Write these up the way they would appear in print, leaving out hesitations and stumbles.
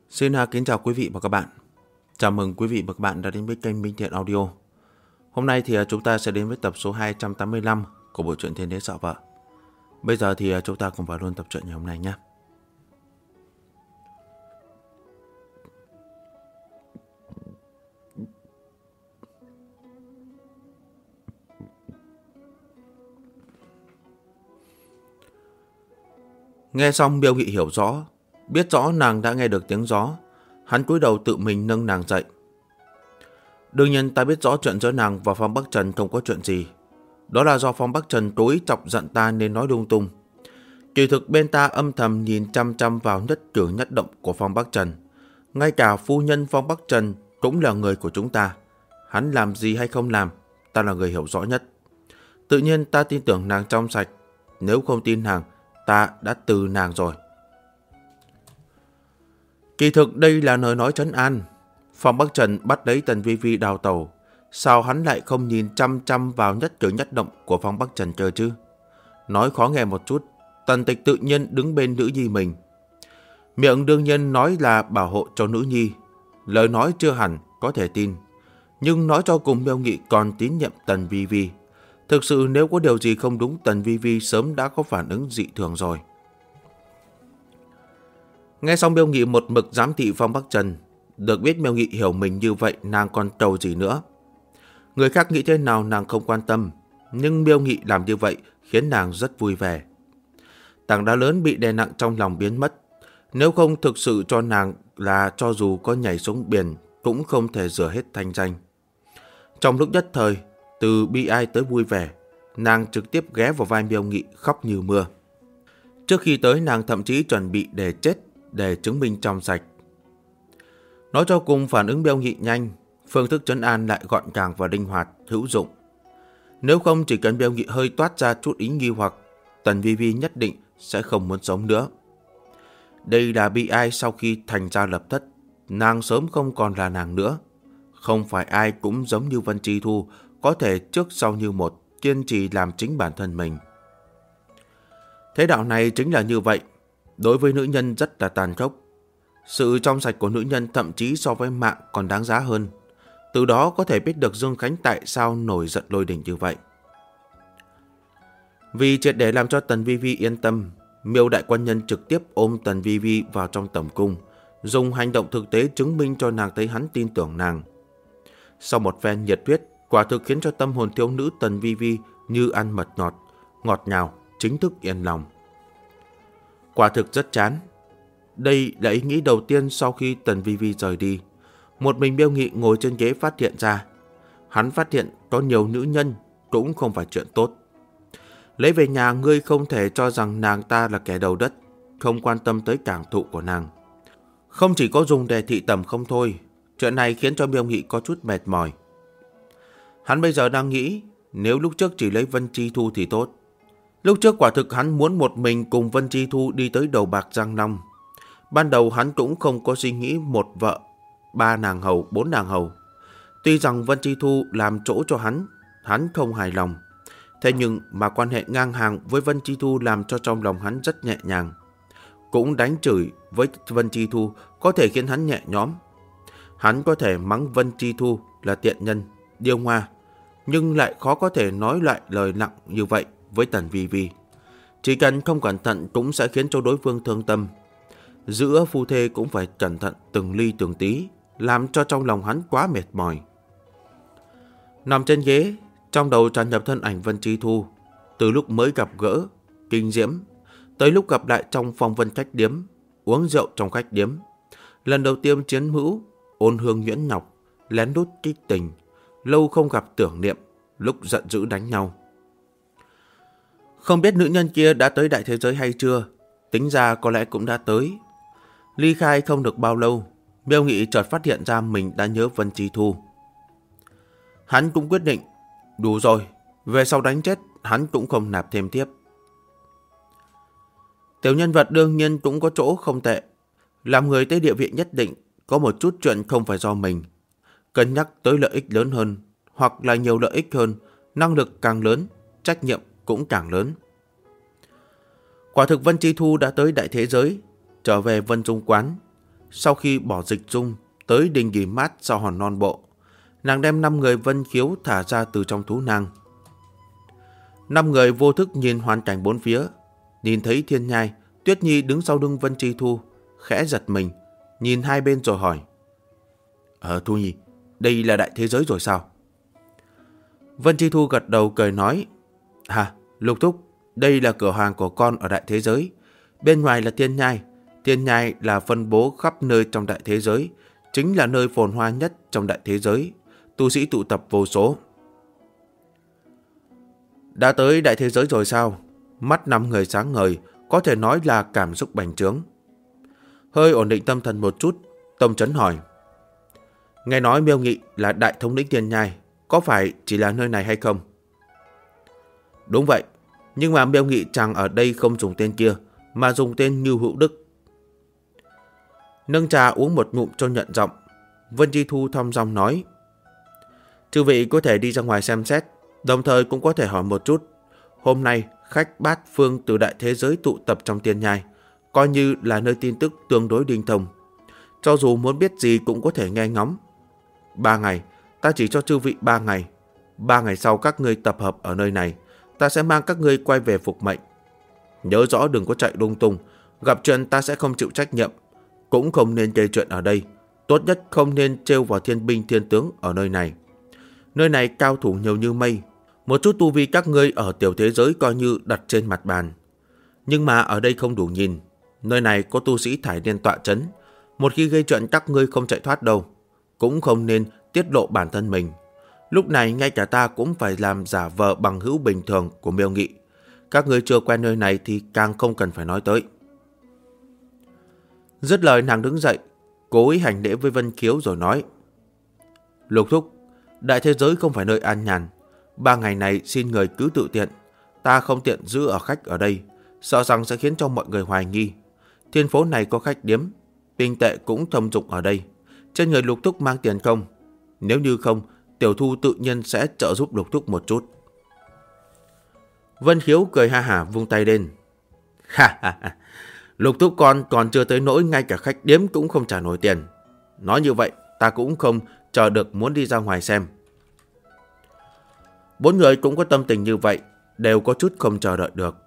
Xin kính chào quý vị và các bạn. Chào mừng quý vị và các bạn đã đến với kênh Minh Thiện Audio. Hôm nay thì chúng ta sẽ đến với tập số 285 của bộ truyện Thiên Đế Sợ Vợ. Bây giờ thì chúng ta cùng vào luôn tập truyện ngày hôm nay nhé. Nghe xong Miêu Nghị hiểu rõ, biết rõ nàng đã nghe được tiếng gió. Hắn cúi đầu tự mình nâng nàng dậy. Đương nhiên ta biết rõ chuyện giữa nàng và Phong Bắc Trần không có chuyện gì. Đó là do Phong Bắc Trần cố ý chọc giận ta nên nói lung tung. Kỳ thực bên ta âm thầm nhìn chăm chăm vào nhất cử nhất động của Phong Bắc Trần. Ngay cả phu nhân Phong Bắc Trần cũng là người của chúng ta. Hắn làm gì hay không làm, ta là người hiểu rõ nhất. Tự nhiên ta tin tưởng nàng trong sạch. Nếu không tin nàng, ta đã từ nàng rồi. Kỳ thực đây là lời nói trấn an. Phong Bắc Trần bắt lấy Tần Vi Vi đào tẩu. Sao hắn lại không nhìn chăm chăm vào nhất cử nhất động của Phong Bắc Trần chơi chứ? Nói khó nghe một chút, Tần Tịch tự nhiên đứng bên nữ nhi mình. Miệng đương nhiên nói là bảo hộ cho nữ nhi. Lời nói chưa hẳn có thể tin. Nhưng nói cho cùng Miêu Nghị còn tín nhiệm Tần Vi Vi. Thực sự nếu có điều gì không đúng, Tần Vi Vi sớm đã có phản ứng dị thường rồi. Nghe xong Miêu Nghị một mực giám thị Phong Bắc Trần. Được biết Miêu Nghị hiểu mình như vậy, nàng còn trầu gì nữa. Người khác nghĩ thế nào nàng không quan tâm, nhưng Miêu Nghị làm như vậy khiến nàng rất vui vẻ. Tảng đá lớn bị đè nặng trong lòng biến mất. Nếu không thực sự cho nàng là cho dù có nhảy xuống biển cũng không thể rửa hết thanh danh. Trong lúc nhất thời, từ bi ai tới vui vẻ, nàng trực tiếp ghé vào vai Miêu Nghị khóc như mưa. Trước khi tới, nàng thậm chí chuẩn bị để chết để chứng minh trong sạch. Nói cho cùng, phản ứng Miêu Nghị nhanh, phương thức trấn an lại gọn gàng và linh hoạt, hữu dụng. Nếu không, chỉ cần Miêu Nghị hơi toát ra chút ý nghi hoặc, Tần Vi Vi nhất định sẽ không muốn sống nữa. Đây là bi ai sau khi thành ra lập thất, nàng sớm không còn là nàng nữa. Không phải ai cũng giống như Vân Chi Thu, có thể trước sau như một, kiên trì làm chính bản thân mình. Thế đạo này chính là như vậy, đối với nữ nhân rất là tàn khốc. Sự trong sạch của nữ nhân thậm chí so với mạng còn đáng giá hơn. Từ đó có thể biết được Dương Khánh tại sao nổi giận lôi đình như vậy. Vì triệt để làm cho Tần Vi Vi yên tâm, Miêu đại quan nhân trực tiếp ôm Tần Vi Vi vào trong tẩm cung, dùng hành động thực tế chứng minh cho nàng thấy hắn tin tưởng nàng. Sau một phen nhiệt huyết, quả thực khiến cho tâm hồn thiếu nữ Tần Vi Vi như ăn mật ngọt, ngọt ngào, chính thức yên lòng. Quả thực rất chán. Đây là ý nghĩ đầu tiên sau khi Tần Vi Vi rời đi. Một mình Miêu Nghị ngồi trên ghế phát hiện ra. Hắn phát hiện có nhiều nữ nhân cũng không phải chuyện tốt. Lấy về nhà, ngươi không thể cho rằng nàng ta là kẻ đầu đất, không quan tâm tới cảm thụ của nàng. Không chỉ có dùng để thị tầm không thôi, chuyện này khiến cho Miêu Nghị có chút mệt mỏi. Hắn bây giờ đang nghĩ, nếu lúc trước chỉ lấy Vân Chi Thu thì tốt. Lúc trước quả thực hắn muốn một mình cùng Vân Chi Thu đi tới đầu bạc Giang Long. Ban đầu hắn cũng không có suy nghĩ một vợ, 3 nàng hầu, 4 nàng hầu. Tuy rằng Vân Chi Thu làm chỗ cho hắn không hài lòng. Thế nhưng mà quan hệ ngang hàng với Vân Chi Thu làm cho trong lòng hắn rất nhẹ nhàng. Cũng đánh chửi với Vân Chi Thu có thể khiến hắn nhẹ nhõm. Hắn có thể mắng Vân Chi Thu là tiện nhân, điêu ngoa, nhưng lại khó có thể nói lại lời nặng như vậy với Tần Vi Vi. Chỉ cần không cẩn thận cũng sẽ khiến cho đối phương thương tâm. Giữa phu thê cũng phải cẩn thận từng ly từng tí, làm cho trong lòng hắn quá mệt mỏi. Nằm trên ghế, trong đầu tràn nhập thân ảnh Vân Chi Thu. Từ lúc mới gặp gỡ, kinh diễm, tới lúc gặp lại trong phong vân khách điếm, uống rượu trong khách điếm. Lần đầu tiên chiến hữu, ôn hương nhuyễn nhọc, lén lút kích tình, lâu không gặp tưởng niệm, lúc giận dữ đánh nhau. Không biết nữ nhân kia đã tới đại thế giới hay chưa, tính ra có lẽ cũng đã tới. Ly khai không được bao lâu, Miêu Nghị chợt phát hiện ra mình đã nhớ Vân Chi Thu. Hắn cũng quyết định, đủ rồi, về sau đánh chết hắn cũng không nạp thêm tiếp. Tiểu nhân vật đương nhiên cũng có chỗ không tệ. Làm người tới địa vị nhất định, có một chút chuyện không phải do mình. Cân nhắc tới lợi ích lớn hơn, hoặc là nhiều lợi ích hơn, năng lực càng lớn, trách nhiệm cũng càng lớn. Quả thực Vân Chi Thu đã tới đại thế giới, trở về Vân Dung Quán. sau khi bỏ Dịch Dung tới đình nghỉ mát sau hòn non bộ, nàng đem 5 người Vân Khiếu thả ra từ trong thú nang. 5 người vô thức nhìn hoàn cảnh bốn phía, nhìn thấy Thiên Nhai, Tuyết Nhi đứng sau lưng Vân Chi Thu, khẽ giật mình, nhìn hai bên rồi hỏi: Thu Nhi, đây là đại thế giới rồi sao? Vân Chi Thu gật đầu cười nói: Lục thúc, đây là cửa hàng của con ở đại thế giới. Bên ngoài là Thiên Nhai. Thiên Nhai là phân bố khắp nơi trong đại thế giới, chính là nơi phồn hoa nhất trong đại thế giới, tu sĩ tụ tập vô số. Đã tới đại thế giới rồi sao? Mắt 5 người sáng ngời, có thể nói là cảm xúc bành trướng. Hơi ổn định tâm thần một chút, Tông Chấn hỏi: Nghe nói Miêu Nghị là đại thống lĩnh Thiên Nhai, có phải chỉ là nơi này hay không? Đúng vậy, nhưng mà Miêu Nghị chàng ở đây không dùng tên kia, mà dùng tên Như Hữu Đức. Nâng trà uống một ngụm cho nhận giọng, Vân Chi Thu thong dong nói: Chư vị có thể đi ra ngoài xem xét, đồng thời cũng có thể hỏi một chút. Hôm nay khách bát phương từ đại thế giới tụ tập trong Thiên Nhai, coi như là nơi tin tức tương đối linh thông. Cho dù muốn biết gì cũng có thể nghe ngóng. 3 ngày, ta chỉ cho chư vị 3 ngày. 3 ngày sau các ngươi tập hợp ở nơi này, ta sẽ mang các ngươi quay về phục mệnh. Nhớ rõ đừng có chạy lung tung, gặp chuyện ta sẽ không chịu trách nhiệm. Cũng không nên gây chuyện ở đây, tốt nhất không nên trêu vào thiên binh thiên tướng ở nơi này. Nơi này cao thủ nhiều như mây, một chút tu vi các ngươi ở tiểu thế giới coi như đặt trên mặt bàn. Nhưng mà ở đây không đủ nhìn, nơi này có tu sĩ thải liên tọa chấn, một khi gây chuyện các ngươi không chạy thoát đâu. Cũng không nên tiết lộ bản thân mình. Lúc này ngay cả ta cũng phải làm giả vờ bằng hữu bình thường của Miêu Nghị. Các ngươi chưa quen nơi này thì càng không cần phải nói tới. Dứt lời nàng đứng dậy, cố ý hành lễ với Vân Khiếu rồi nói: Lục thúc, đại thế giới không phải nơi an nhàn. 3 ngày này xin người cứ tự tiện. Ta không tiện giữ ở khách ở đây, sợ rằng sẽ khiến cho mọi người hoài nghi. Thiên phố này có khách điếm, tinh tệ cũng thông dụng ở đây. Trên người Lục thúc mang tiền không? Nếu như không, Tiểu Thu tự nhiên sẽ trợ giúp Lục thúc một chút. Vân Khiếu cười ha hả vung tay lên: Lục thúc con còn chưa tới nỗi ngay cả khách điếm cũng không trả nổi tiền. Nói như vậy ta cũng không chờ được muốn đi ra ngoài xem. 4 người cũng có tâm tình như vậy, đều có chút không chờ đợi được.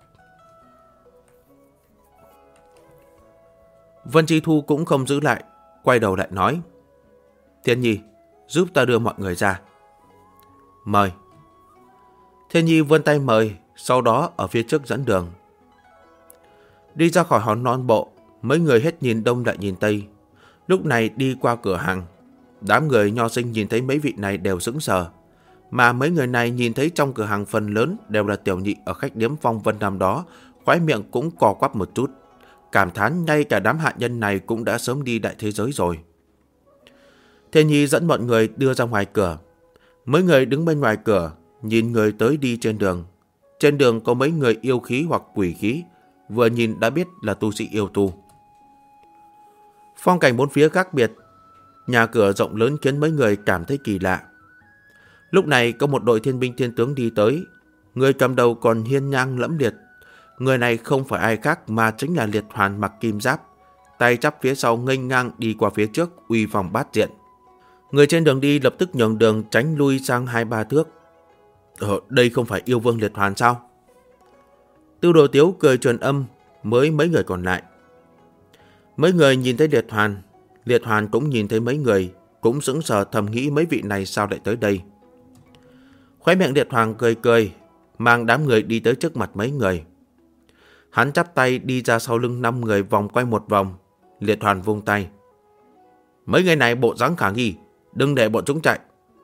Vân Chi Thu cũng không giữ lại, quay đầu lại nói: Thiên Nhi, giúp ta đưa mọi người ra. Mời. Thiên Nhi vươn tay mời, sau đó ở phía trước dẫn đường. Đi ra khỏi hòn non bộ, mấy người hết nhìn đông lại nhìn tây. Lúc này đi qua cửa hàng, đám người nho sinh nhìn thấy mấy vị này đều sững sờ. Mà mấy người này nhìn thấy trong cửa hàng phần lớn đều là tiểu nhị ở khách điếm Phong Vân năm đó, khóe miệng cũng cò quắp một chút, cảm thán ngay cả đám hạ nhân này cũng đã sớm đi đại thế giới rồi. Thiên Nhi dẫn mọi người đưa ra ngoài cửa. Mấy người đứng bên ngoài cửa, nhìn người tới đi trên đường. Trên đường có mấy người yêu khí hoặc quỷ khí, vừa nhìn đã biết là tu sĩ yêu tu. Phong cảnh bốn phía khác biệt, nhà cửa rộng lớn khiến mấy người cảm thấy kỳ lạ. Lúc này có một đội thiên binh thiên tướng đi tới, người cầm đầu còn hiên ngang lẫm liệt. Người này không phải ai khác mà chính là Liệt Hoàn mặc kim giáp, tay chắp phía sau nghênh ngang đi qua phía trước, uy phong bát diện. Người trên đường đi lập tức nhường đường tránh lui sang 2-3 thước. Đây không phải yêu vương Liệt Hoàn sao? Tư Đồ Tiếu cười truyền âm với mấy người còn lại. Mấy người nhìn thấy Liệt Hoàn cũng nhìn thấy mấy người, cũng sững sờ thầm nghĩ mấy vị này sao lại tới đây. Khóe miệng Liệt Hoàn cười cười, mang đám người đi tới trước mặt mấy người. Hắn chắp tay đi ra sau lưng 5 người vòng quay một vòng. Liệt Hoàn vung tay: Mấy người này bộ dáng khả nghi, đừng để bọn chúng chạy.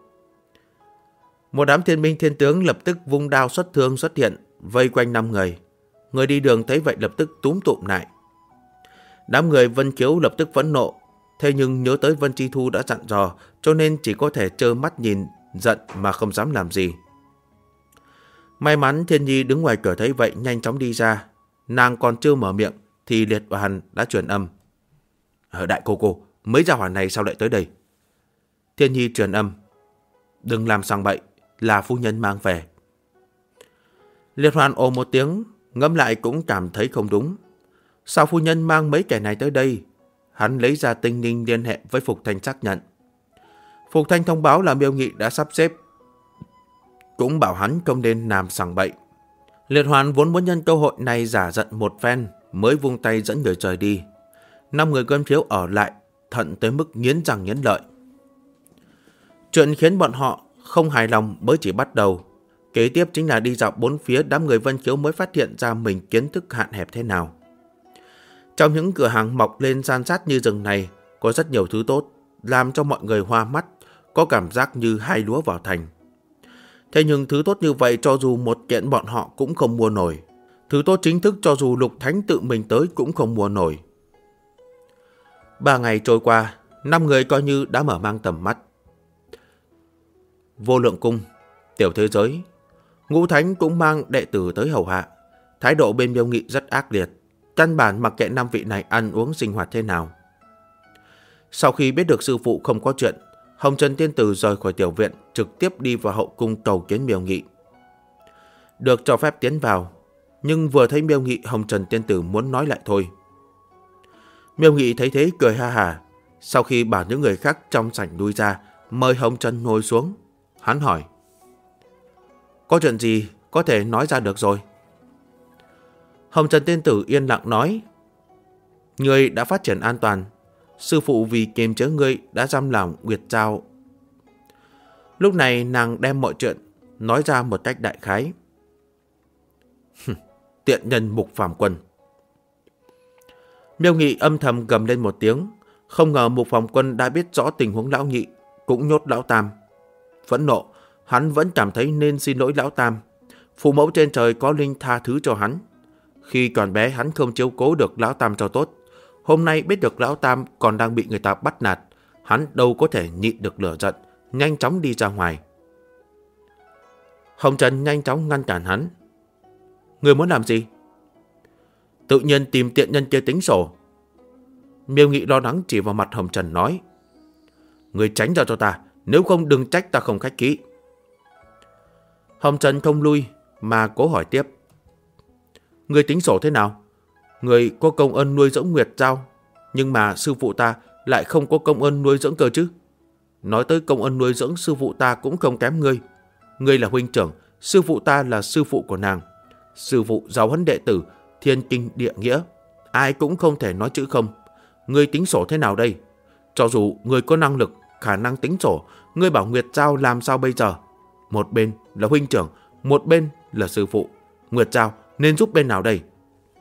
Một đám thiên binh thiên tướng lập tức vung đao xuất thương xuất hiện, vây quanh 5 người. Người đi đường thấy vậy lập tức túm tụm lại. Đám người Vân Khiếu lập tức phẫn nộ, thế nhưng nhớ tới Vân Chi Thu đã dặn dò, cho nên chỉ có thể trơ mắt nhìn, giận mà không dám làm gì. May mắn Thiên Nhi đứng ngoài cửa thấy vậy nhanh chóng đi ra. Nàng còn chưa mở miệng thì Liệt Hoàn đã truyền âm: Đại cô, mấy gia hỏa này sao lại tới đây? Thiên Nhi truyền âm: Đừng làm sang bậy, là phu nhân mang về. Liệt Hoàn ồ một tiếng, ngẫm lại cũng cảm thấy không đúng. Sao phu nhân mang mấy kẻ này tới đây? Hắn lấy ra tinh ninh liên hệ với Phục Thanh xác nhận. Phục Thanh thông báo là Miêu Nghị đã sắp xếp, cũng bảo hắn không nên làm sằng bậy. Liệt Hoàn vốn muốn nhân cơ hội này giả giận một phen, mới vung tay dẫn người rời đi. 5 người Quân Phiếu ở lại, thận tới mức nghiến răng nghiến lợi. Chuyện khiến bọn họ không hài lòng mới chỉ bắt đầu. Kế tiếp chính là đi dạo bốn phía, đám người Vân Khiếu mới phát hiện ra mình kiến thức hạn hẹp thế nào. Trong những cửa hàng mọc lên san sát như rừng này, có rất nhiều thứ tốt, làm cho mọi người hoa mắt, có cảm giác như hai lúa vào thành. Thế nhưng thứ tốt như vậy cho dù một kiện bọn họ cũng không mua nổi. Thứ tốt chính thức cho dù Lục Thánh tự mình tới cũng không mua nổi. 3 ngày trôi qua, 5 người coi như đã mở mang tầm mắt. Vô Lượng Cung, Tiểu Thế Giới, Ngũ Thánh cũng mang đệ tử tới hầu hạ. Thái độ bên Miêu Nghị rất ác liệt, căn bản mặc kệ 5 vị này ăn uống sinh hoạt thế nào. Sau khi biết được sư phụ không có chuyện, Hồng Trần Tiên Tử rời khỏi tiểu viện, trực tiếp đi vào hậu cung cầu kiến Miêu Nghị. Được cho phép tiến vào, nhưng vừa thấy Miêu Nghị, Hồng Trần Tiên Tử muốn nói lại thôi. Miêu Nghị thấy thế cười ha hả. Sau khi bảo những người khác trong sảnh lui ra, mời Hồng Trần ngồi xuống. Hắn hỏi: có chuyện gì có thể nói ra được rồi? Hồng Trần Tiên Tử yên lặng nói: ngươi đã phát triển an toàn. Sư phụ vì kiềm chế ngươi đã giam lỏng Nguyệt Giao. Lúc này nàng đem mọi chuyện nói ra một cách đại khái. Tiện nhân Mục Phàm Quân. Miêu Nghị âm thầm gầm lên một tiếng. Không ngờ Mục Phàm Quân đã biết rõ tình huống lão nhị, cũng nhốt lão tam. Phẫn nộ, hắn vẫn cảm thấy nên xin lỗi lão tam. Phụ mẫu trên trời có linh tha thứ cho hắn. Khi còn bé hắn không chiếu cố được lão tam cho tốt. Hôm nay biết được lão tam còn đang bị người ta bắt nạt, hắn đâu có thể nhịn được lửa giận, nhanh chóng đi ra ngoài. Hồng Trần nhanh chóng ngăn cản hắn. Người muốn làm gì? Tự nhiên tìm tiện nhân kia tính sổ. Miêu Nghị lo lắng chỉ vào mặt Hồng Trần nói: người tránh ra cho ta, nếu không đừng trách ta không khách khí. Hồng Trần không lui mà cố hỏi tiếp: người tính sổ thế nào? Người có công ơn nuôi dưỡng Nguyệt Giao, nhưng mà sư phụ ta lại không có công ơn nuôi dưỡng cơ chứ. Nói tới công ơn nuôi dưỡng, sư phụ ta cũng không kém ngươi. Ngươi là huynh trưởng, sư phụ ta là sư phụ của nàng. Sư phụ giáo huấn đệ tử, thiên kinh địa nghĩa, ai cũng không thể nói chữ không. Ngươi tính sổ thế nào đây? Cho dù ngươi có năng lực, khả năng tính sổ, ngươi bảo Nguyệt Giao làm sao bây giờ? Một bên là huynh trưởng, một bên là sư phụ. Nguyệt Giao nên giúp bên nào đây?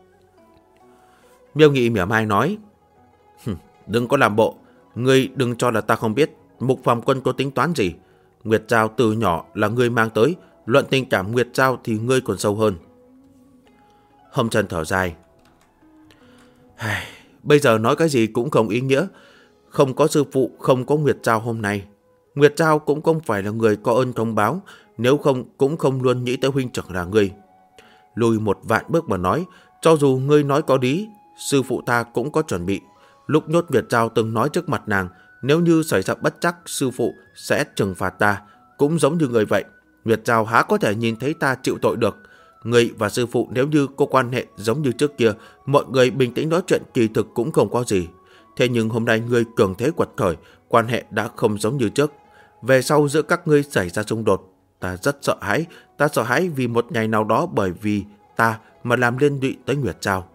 Miêu Nghị mỉa mai nói: đừng có làm bộ, ngươi đừng cho là ta không biết Mục Phàm Quân có tính toán gì. Nguyệt Giao từ nhỏ là ngươi mang tới, luận tình cảm Nguyệt Giao thì ngươi còn sâu hơn. Hồng Trần thở dài: bây giờ nói cái gì cũng không ý nghĩa. Không có sư phụ, không có Nguyệt Giao hôm nay. Nguyệt Giao cũng không phải là người có ơn thông báo, nếu không cũng không luôn nghĩ tới huynh trưởng là ngươi. Lùi một vạn bước mà nói, cho dù ngươi nói có lý, sư phụ ta cũng có chuẩn bị. Lúc nhốt Nguyệt Giao từng nói trước mặt nàng, nếu như xảy ra bất trắc, sư phụ sẽ trừng phạt ta, cũng giống như người vậy. Nguyệt Giao há có thể nhìn thấy ta chịu tội được. Người và sư phụ nếu như có quan hệ giống như trước kia, mọi người bình tĩnh nói chuyện kỳ thực cũng không có gì. Thế nhưng hôm nay ngươi cường thế quật khởi, quan hệ đã không giống như trước. Về sau giữa các ngươi xảy ra xung đột, ta rất sợ hãi. Ta sợ hãi vì một ngày nào đó bởi vì ta mà làm liên lụy tới Nguyệt Giao.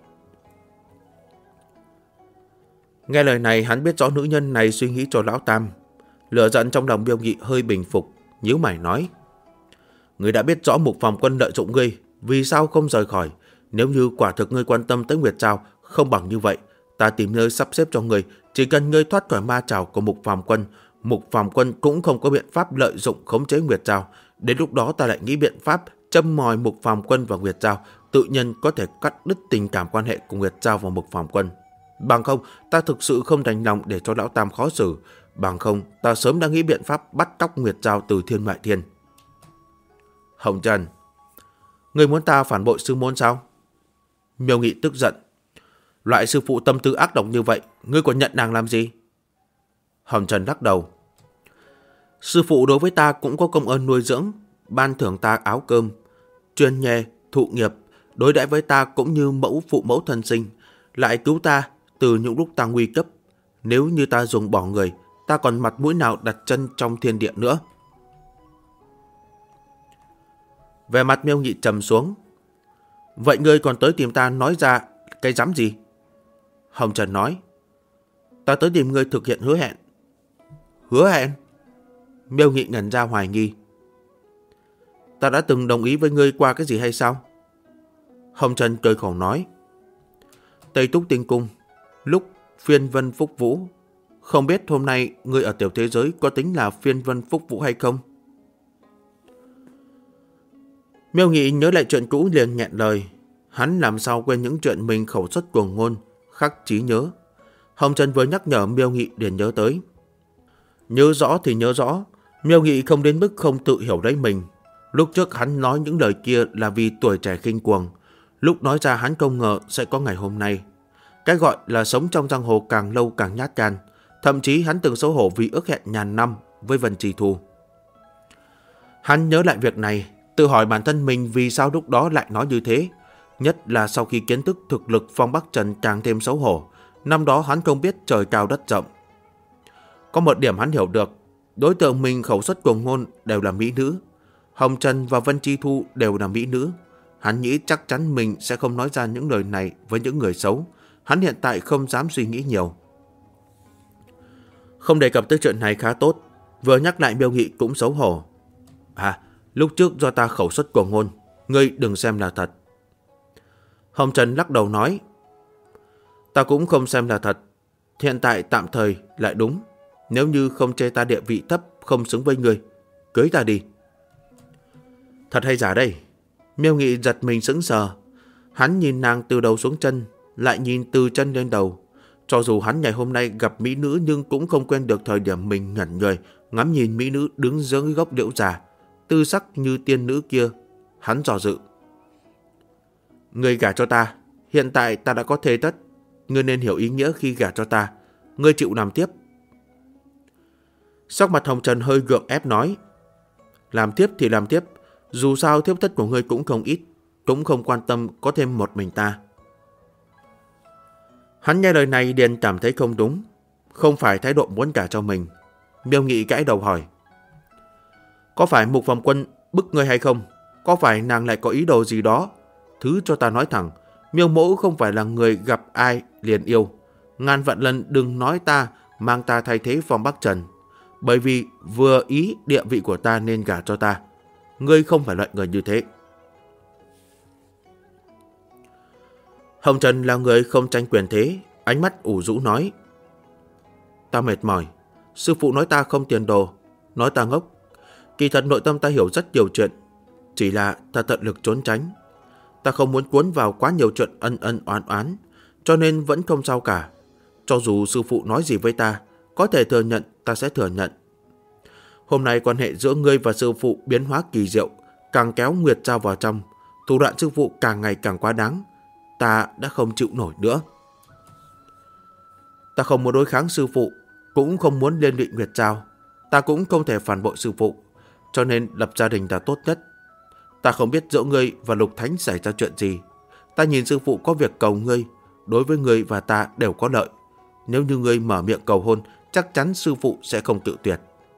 Nghe lời này, hắn biết rõ nữ nhân này suy nghĩ cho lão tam. Lửa giận trong lòng Miêu Nghị hơi bình phục, nhíu mày nói: ngươi đã biết rõ Mục Phàm Quân lợi dụng ngươi, vì sao không rời khỏi? Nếu như quả thực ngươi quan tâm tới Nguyệt Giao, không bằng như vậy, ta tìm nơi sắp xếp cho ngươi. Chỉ cần ngươi thoát khỏi ma trảo của Mục Phàm Quân, Mục Phàm Quân cũng không có biện pháp lợi dụng khống chế Nguyệt Giao. Đến lúc đó ta lại nghĩ biện pháp châm mồi Mục Phàm Quân và Nguyệt Giao, tự nhiên có thể cắt đứt tình cảm quan hệ của Nguyệt Giao và Mục Phàm Quân. Bằng không, ta thực sự không đành lòng để cho lão tam khó xử. Bằng không, ta sớm đã nghĩ biện pháp bắt cóc Nguyệt Giao từ Thiên Ngoại Thiên. Hồng Trần, ngươi muốn ta phản bội sư môn sao? Miêu Nghị tức giận: loại sư phụ tâm tư ác độc như vậy, ngươi còn nhận nàng làm gì? Hồng Trần lắc đầu: sư phụ đối với ta cũng có công ơn nuôi dưỡng, ban thưởng ta áo cơm, chuyên nhê, thụ nghiệp, đối đãi với ta cũng như mẫu phụ mẫu thân sinh, lại cứu ta từ những lúc ta nguy cấp. Nếu như ta dùng bỏ người, ta còn mặt mũi nào đặt chân trong thiên địa nữa? Vẻ mặt Miêu Nghị trầm xuống. Vậy ngươi còn tới tìm ta nói ra cái dám gì? Hồng Trần nói. Ta tới tìm ngươi thực hiện hứa hẹn. Hứa hẹn? Miêu Nghị ngẩn ra hoài nghi. Ta đã từng đồng ý với ngươi qua cái gì hay sao? Hồng Trần cười khổ nói. Tây Túc Tinh Cung, lúc phiên vân phúc vũ. Không biết hôm nay ngươi ở tiểu thế giới có tính là phiên vân phúc vũ hay không? Miêu Nghị nhớ lại chuyện cũ liền nghẹn lời. Hắn làm sao quên những chuyện mình khẩu xuất cuồng ngôn, khắc trí nhớ. Hồng Trần vừa nhắc nhở Miêu Nghị liền nhớ tới. Nhớ rõ thì nhớ rõ, Miêu Nghị không đến mức không tự hiểu đấy mình. Lúc trước hắn nói những lời kia là vì tuổi trẻ khinh cuồng. Lúc nói ra hắn không ngờ sẽ có ngày hôm nay. Cái gọi là sống trong giang hồ càng lâu càng nhát gan. Thậm chí hắn từng xấu hổ vì ước hẹn ngàn năm với Vân Trì Thu. Hắn nhớ lại việc này, tự hỏi bản thân mình vì sao lúc đó lại nói như thế. Nhất là sau khi kiến thức thực lực Phong Bắc Trần càng thêm xấu hổ. Năm đó hắn không biết trời cao đất rộng. Có một điểm hắn hiểu được, đối tượng mình khẩu xuất cuồng ngôn đều là mỹ nữ. Hồng Trần và Vân Chi Thu đều là mỹ nữ. Hắn nghĩ chắc chắn mình sẽ không nói ra những lời này với những người xấu. Hắn hiện tại không dám suy nghĩ nhiều. Không đề cập tới chuyện này khá tốt. Vừa nhắc lại Miêu Nghị cũng xấu hổ. Lúc trước do ta khẩu xuất cuồng ngôn, ngươi đừng xem là thật. Hồng Trần lắc đầu nói. Ta cũng không xem là thật. Hiện tại tạm thời lại đúng. Nếu như không chê ta địa vị thấp, không xứng với ngươi, cưới ta đi. Thật hay giả đây? Miêu Nghị giật mình sững sờ. Hắn nhìn nàng từ đầu xuống chân, lại nhìn từ chân lên đầu. Cho dù hắn ngày hôm nay gặp mỹ nữ nhưng cũng không quên được thời điểm mình ngẩn người, ngắm nhìn mỹ nữ đứng dưới gốc liễu già, tư sắc như tiên nữ kia. Hắn dò dự. Ngươi gả cho ta, hiện tại ta đã có thê tất. Ngươi nên hiểu ý nghĩa khi gả cho ta. Ngươi chịu làm tiếp. Sắc mặt Hồng Trần hơi gượng ép nói. Làm tiếp thì làm tiếp. Dù sao thiếp thất của ngươi cũng không ít, cũng không quan tâm có thêm một mình ta. Hắn nghe lời này liền cảm thấy không đúng. Không phải thái độ muốn gả cho mình. Miêu Nghị gãi đầu hỏi. Có phải Mục Phàm Quân bức ngươi hay không? Có phải nàng lại có ý đồ gì đó? Thứ cho ta nói thẳng, Miêu mẫu không phải là người gặp ai liền yêu. Ngàn vạn lần đừng nói ta mang ta thay thế Phong Bắc Trần. Bởi vì vừa ý địa vị của ta nên gả cho ta. Ngươi không phải loại người như thế. Hồng Trần là người không tranh quyền thế, ánh mắt ủ rũ nói. Ta mệt mỏi. Sư phụ nói ta không tiền đồ, nói ta ngốc. Kỳ thật nội tâm ta hiểu rất nhiều chuyện. Chỉ là ta tận lực trốn tránh. Ta không muốn cuốn vào quá nhiều chuyện ân ân oán oán, cho nên vẫn không sao cả. Cho dù sư phụ nói gì với ta, có thể thừa nhận ta sẽ thừa nhận. Hôm nay quan hệ giữa ngươi và sư phụ biến hóa kỳ diệu, càng kéo Nguyệt Giao vào trong. Thủ đoạn sư phụ càng ngày càng quá đáng. Ta đã không chịu nổi nữa. Ta không muốn đối kháng sư phụ, cũng không muốn liên lụy Nguyệt Giao. Ta cũng không thể phản bội sư phụ, cho nên lập gia đình là tốt nhất. Ta không biết giữa ngươi và Lục Thánh xảy ra chuyện gì. Ta nhìn sư phụ có việc cầu ngươi, đối với ngươi và ta đều có lợi. Nếu như ngươi mở miệng cầu hôn, chắc chắn sư phụ sẽ không cự tuyệt.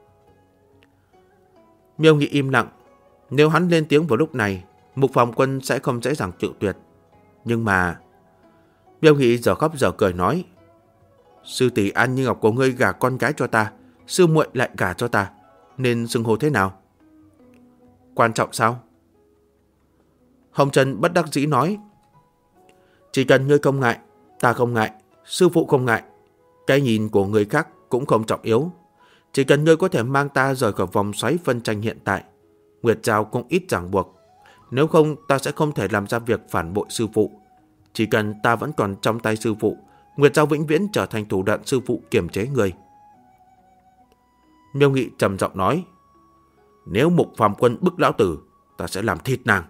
Miêu Nghị im lặng. Nếu hắn lên tiếng vào lúc này, Mục Phàm Quân sẽ không dễ dàng cự tuyệt. Nhưng mà... Miêu Nghị giờ khóc giờ cười nói. Sư tỷ An Như Ngọc của ngươi gả con gái cho ta, sư muội lại gả cho ta, nên xưng hô thế nào? Quan trọng sao? Hồng Trần bất đắc dĩ nói. Chỉ cần ngươi không ngại, ta không ngại, sư phụ không ngại, cái nhìn của người khác cũng không trọng yếu. Chỉ cần ngươi có thể mang ta rời khỏi vòng xoáy phân tranh hiện tại, Nguyệt Giao cũng ít ràng buộc. Nếu không ta sẽ không thể làm ra việc phản bội sư phụ. Chỉ cần ta vẫn còn trong tay sư phụ, Nguyệt Giao vĩnh viễn trở thành thủ đoạn sư phụ kiềm chế người. Miêu Nghị trầm giọng nói. Nếu Mục Phàm Quân bức lão tử, ta sẽ làm thịt nàng.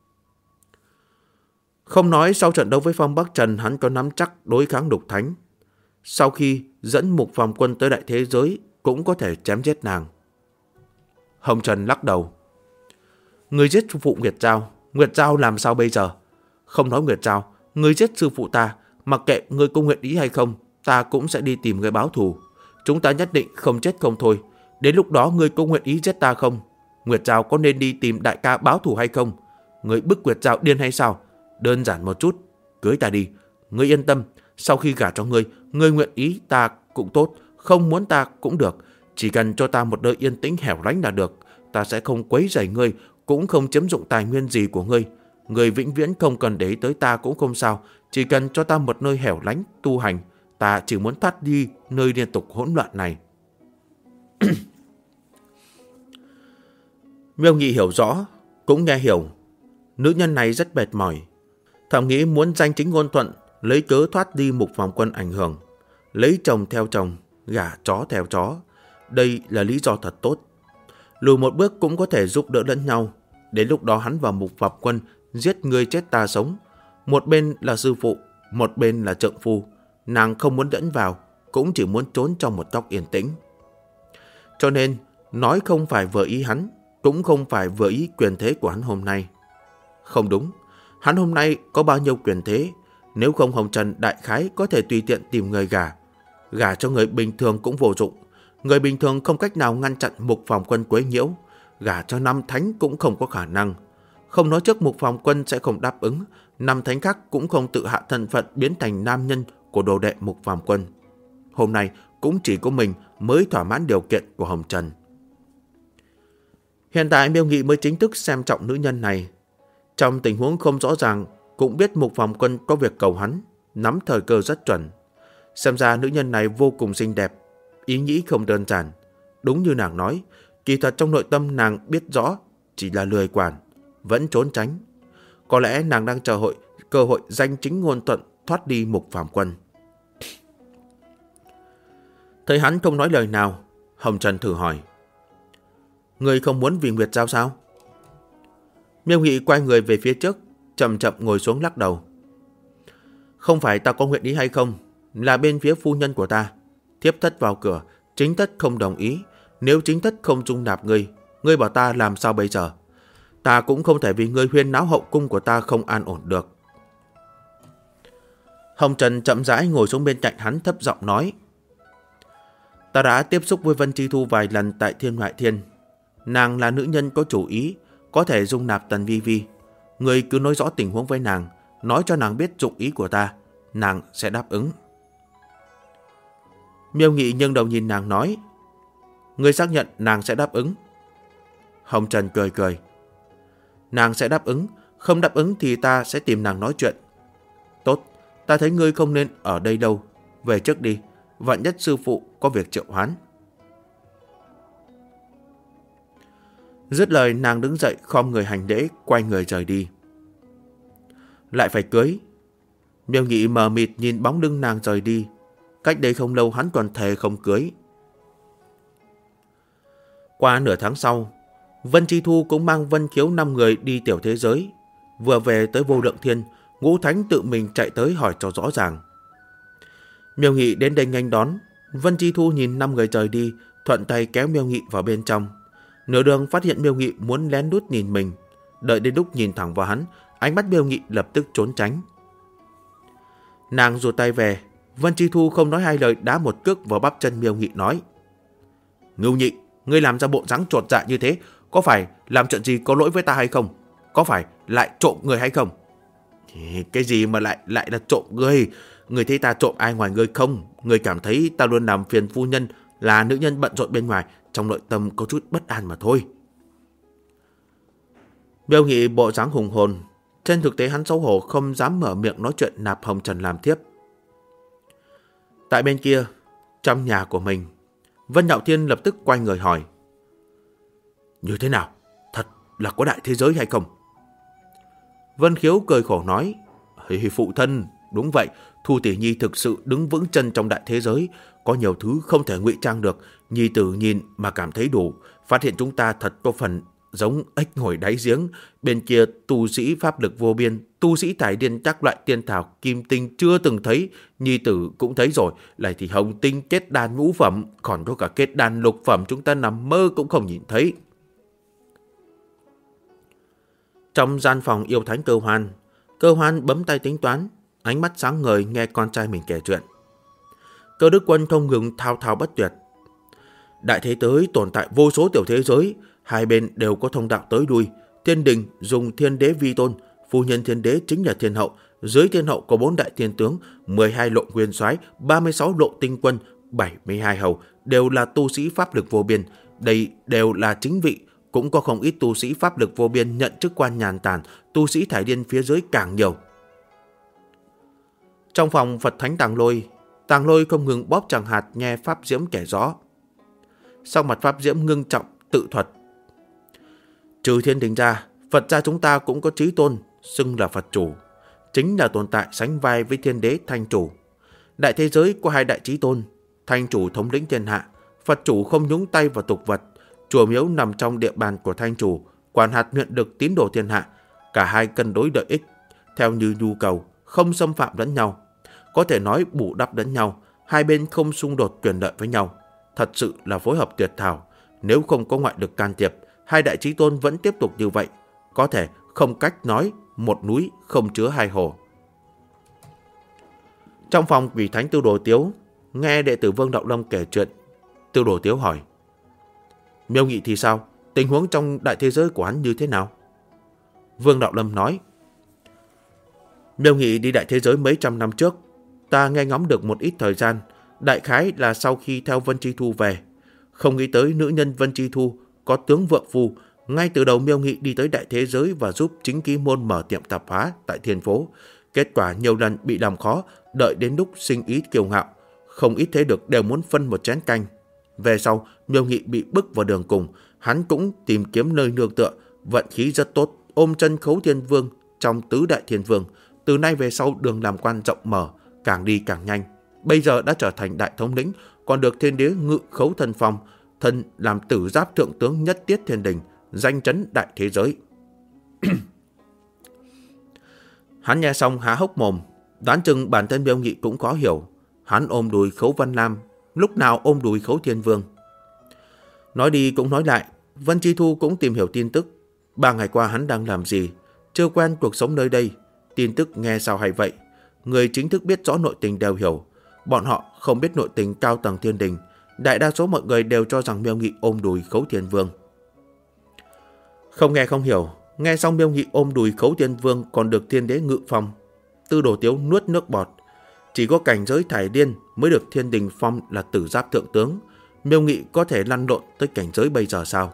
Không nói sau trận đấu với Phong Bắc Trần hắn có nắm chắc đối kháng Lục Thánh. Sau khi dẫn Mục Phàm Quân tới đại thế giới cũng có thể chém giết nàng. Hồng Trần lắc đầu. Người giết sư phụ Nguyệt Giao làm sao bây giờ? Không nói Nguyệt Giao, người giết sư phụ ta, mặc kệ người có nguyện ý hay không, ta cũng sẽ đi tìm ngươi báo thù. Chúng ta nhất định không chết không thôi. Đến lúc đó ngươi có nguyện ý giết ta không? Nguyệt Giao có nên đi tìm đại ca báo thù hay không? Ngươi bức Nguyệt Giao điên hay sao? Đơn giản một chút, cưới ta đi. Ngươi yên tâm, sau khi gả cho ngươi, ngươi nguyện ý ta cũng tốt, không muốn ta cũng được. Chỉ cần cho ta một nơi yên tĩnh hẻo lánh là được. Ta sẽ không quấy rầy ngươi, cũng không chiếm dụng tài nguyên gì của ngươi. Ngươi vĩnh viễn không cần để ý tới ta cũng không sao. Chỉ cần cho ta một nơi hẻo lánh tu hành. Ta chỉ muốn thoát đi nơi liên tục hỗn loạn này. Miêu Nghị hiểu rõ, cũng nghe hiểu. Nữ nhân này rất mệt mỏi. Thầm nghĩ muốn danh chính ngôn thuận, lấy cớ thoát đi Mục Phàm Quân ảnh hưởng. Lấy chồng theo chồng, gả chó theo chó. Đây là lý do thật tốt. Lùi một bước cũng có thể giúp đỡ lẫn nhau. Đến lúc đó hắn và Mục Phàm Quân giết người chết ta sống. Một bên là sư phụ, một bên là trượng phu. Nàng không muốn lẫn vào, cũng chỉ muốn trốn trong một góc yên tĩnh. Cho nên, nói không phải vừa ý hắn, cũng không phải vừa ý quyền thế của hắn hôm nay. Không đúng, hắn hôm nay có bao nhiêu quyền thế, nếu không Hồng Trần đại khái có thể tùy tiện tìm người gả. Gả cho người bình thường cũng vô dụng. Người bình thường không cách nào ngăn chặn Mục Phàm Quân quấy nhiễu. Gả cho Nam Thánh cũng không có khả năng. Không nói trước Mục Phàm Quân sẽ không đáp ứng, Nam Thánh khác cũng không tự hạ thân phận biến thành nam nhân của đồ đệ Mục Phàm Quân. Hôm nay cũng chỉ có mình mới thỏa mãn điều kiện của Hồng Trần. Hiện tại Miêu Nghị mới chính thức xem trọng nữ nhân này. Trong tình huống không rõ ràng, cũng biết Mục Phàm Quân có việc cầu hắn, nắm thời cơ rất chuẩn. Xem ra nữ nhân này vô cùng xinh đẹp, ý nghĩ không đơn giản. Đúng như nàng nói, kỳ thật trong nội tâm nàng biết rõ, chỉ là lười quản, vẫn trốn tránh. Có lẽ nàng đang chờ cơ hội danh chính ngôn thuận thoát đi Mục Phàm Quân. Thấy hắn không nói lời nào, Hồng Trần thử hỏi: Ngươi không muốn vì Nguyệt Giao sao? Miêu Nghị quay người về phía trước, chậm chậm ngồi xuống lắc đầu. Không phải ta có nguyện ý hay không, là bên phía phu nhân của ta. Thiếp thất vào cửa, chính thất không đồng ý. Nếu chính thất không dung nạp ngươi, ngươi bảo ta làm sao bây giờ? Ta cũng không thể vì ngươi huyên náo hậu cung của ta không an ổn được. Hồng Trần chậm rãi ngồi xuống bên cạnh hắn, thấp giọng nói: Ta đã tiếp xúc với Vân Chi Thu vài lần tại Thiên Ngoại Thiên. Nàng là nữ nhân có chủ ý, có thể dung nạp Tần Vi Vi. Ngươi cứ nói rõ tình huống với nàng, nói cho nàng biết dụng ý của ta, nàng sẽ đáp ứng. Miêu Nghị nghiêng đầu nhìn nàng nói: Ngươi xác nhận nàng sẽ đáp ứng? Hồng Trần cười cười: Nàng sẽ đáp ứng, không đáp ứng thì ta sẽ tìm nàng nói chuyện. Tốt, ta thấy ngươi không nên ở đây đâu, về trước đi, vạn nhất sư phụ có việc triệu hoán. Dứt lời nàng đứng dậy khom người hành lễ, quay người rời đi. Lại phải cưới. Miêu Nghị mờ mịt nhìn bóng lưng nàng rời đi. Cách đây không lâu hắn còn thề không cưới. Qua nửa tháng sau, Vân Chi Thu cũng mang Vân Khiếu 5 người đi tiểu thế giới. Vừa về tới Vô Lượng Thiên, Ngũ Thánh tự mình chạy tới hỏi cho rõ ràng. Miêu Nghị đến đây nghênh đón. Vân Chi Thu nhìn 5 người rời đi, thuận tay kéo Miêu Nghị vào bên trong. Nửa đường phát hiện Miêu Nghị muốn lén lút nhìn mình. Đợi đến lúc nhìn thẳng vào hắn, ánh mắt Miêu Nghị lập tức trốn tránh. Nàng rụt tay về. Vân Chi Thu không nói hai lời đá một cước vào bắp chân Miêu Nghị nói: Ngưu Nhị, ngươi làm ra bộ dáng chột dạ như thế, có phải làm chuyện gì có lỗi với ta hay không? Có phải lại trộm người hay không? Cái gì mà lại là trộm ngươi? Ngươi thấy ta trộm ai ngoài ngươi không? Ngươi cảm thấy ta luôn làm phiền phu nhân, là nữ nhân bận rộn bên ngoài, trong nội tâm có chút bất an mà thôi. Miêu Nghị bộ dáng hùng hồn, trên thực tế hắn xấu hổ không dám mở miệng nói chuyện nạp Hồng Trần làm thiếp. Tại bên kia, trong nhà của mình, Vân Đạo Thiên lập tức quay người hỏi: Như thế nào? Thật là có đại thế giới hay không? Vân Khiếu cười khổ nói: Phụ thân, đúng vậy, Thu tỷ nhi thực sự đứng vững chân trong đại thế giới, có nhiều thứ không thể ngụy trang được, nhi tử nhìn mà cảm thấy đủ, phát hiện chúng ta thật có phần giống ếch ngồi đáy giếng. Bên kia tu sĩ pháp lực vô biên, tu sĩ thải điên các loại tiên thảo kim tinh chưa từng thấy, nhi tử cũng thấy rồi, lại thì hồng tinh kết đan ngũ phẩm, còn có cả kết đan lục phẩm chúng ta nằm mơ cũng không nhìn thấy. Trong gian phòng yêu thánh Cơ Hoan bấm tay tính toán, ánh mắt sáng ngời nghe con trai mình kể chuyện. Cơ Đức Quân không ngừng thao thao bất tuyệt. Đại thế giới tồn tại vô số tiểu thế giới, hai bên đều có thông đạo tới đuôi. Thiên đình dùng thiên đế vi tôn, phu nhân thiên đế chính là thiên hậu, dưới thiên hậu có 4 đại thiên tướng, 12 lộ nguyên soái, 36 lộ tinh quân, 72 hầu, đều là tu sĩ pháp lực vô biên. Đây đều là chính vị, cũng có không ít tu sĩ pháp lực vô biên nhận chức quan nhàn tản, tu sĩ thải điên phía dưới càng nhiều. Trong phòng Phật Thánh Tàng Lôi không ngừng bóp chẳng hạt nghe pháp diễm kể rõ. Sau mặt pháp diễm ngưng trọng tự thuật. Trừ thiên đình ra, Phật gia chúng ta cũng có chí tôn, xưng là Phật chủ, chính là tồn tại sánh vai với thiên đế Thanh chủ. Đại thế giới có 2 đại chí tôn, Thanh chủ thống lĩnh thiên hạ, Phật chủ không nhúng tay vào tục vật. Chùa miếu nằm trong địa bàn của Thanh chủ, quản hạt nhận được tín đồ thiên hạ. Cả hai cân đối lợi ích theo như nhu cầu, không xâm phạm lẫn nhau, có thể nói bù đắp lẫn nhau, hai bên không xung đột quyền lợi với nhau. Thật sự là phối hợp tuyệt thảo. Nếu không có ngoại lực can thiệp, 2 đại chí tôn vẫn tiếp tục như vậy, có thể không cách nói một núi không chứa 2 hồ. Trong phòng Quỷ Thánh Tư Đồ Tiếu nghe đệ tử Vương Đạo Lâm kể chuyện, Tư Đồ Tiếu hỏi: Miêu Nghị thì sao? Tình huống trong đại thế giới của hắn như thế nào? Vương Đạo Lâm nói: Miêu Nghị đi đại thế giới mấy trăm năm trước, ta nghe ngóng được một ít thời gian, đại khái là sau khi theo Vân Chi Thu về. Không nghĩ tới nữ nhân Vân Chi Thu có tướng vượng phu. Ngay từ đầu Miêu Nghị đi tới đại thế giới và giúp Chính Ký Môn mở tiệm tạp hóa tại Thiên Phố. Kết quả nhiều lần bị làm khó, đợi đến lúc sinh ý kiêu ngạo, không ít thế lực đều muốn phân một chén canh. Về sau, Miêu Nghị bị bức vào đường cùng, hắn cũng tìm kiếm nơi nương tựa, vận khí rất tốt, ôm chân Khấu Thiên Vương trong tứ đại thiên vương. Từ nay về sau đường làm quan rộng mở, càng đi càng nhanh. Bây giờ đã trở thành đại thống lĩnh, còn được thiên đế Ngự Khấu thân phong, thân làm tử giáp thượng tướng nhất tiết thiên đình, danh chấn đại thế giới. Hắn nghe xong há hốc mồm, đoán chừng bản thân Miêu Nghị cũng có hiểu. Hắn ôm đùi Khấu Văn Lam, lúc nào ôm đùi Khấu Thiên Vương. Nói đi cũng nói lại, Vân Chi Thu cũng tìm hiểu tin tức. 3 ngày qua hắn đang làm gì, chưa quen cuộc sống nơi đây. Tin tức nghe sao hay vậy? Người chính thức biết rõ nội tình đều hiểu. Bọn họ không biết nội tình cao tầng thiên đình. Đại đa số mọi người đều cho rằng Miêu Nghị ôm đùi Khấu Thiên Vương. Không nghe không hiểu. Nghe xong Miêu Nghị ôm đùi Khấu Thiên Vương còn được thiên đế ngự phong. Tư Đồ Tiếu nuốt nước bọt. Chỉ có cảnh giới thải điên mới được thiên đình phong là tử giáp thượng tướng. Miêu Nghị có thể lăn lộn tới cảnh giới bây giờ sao?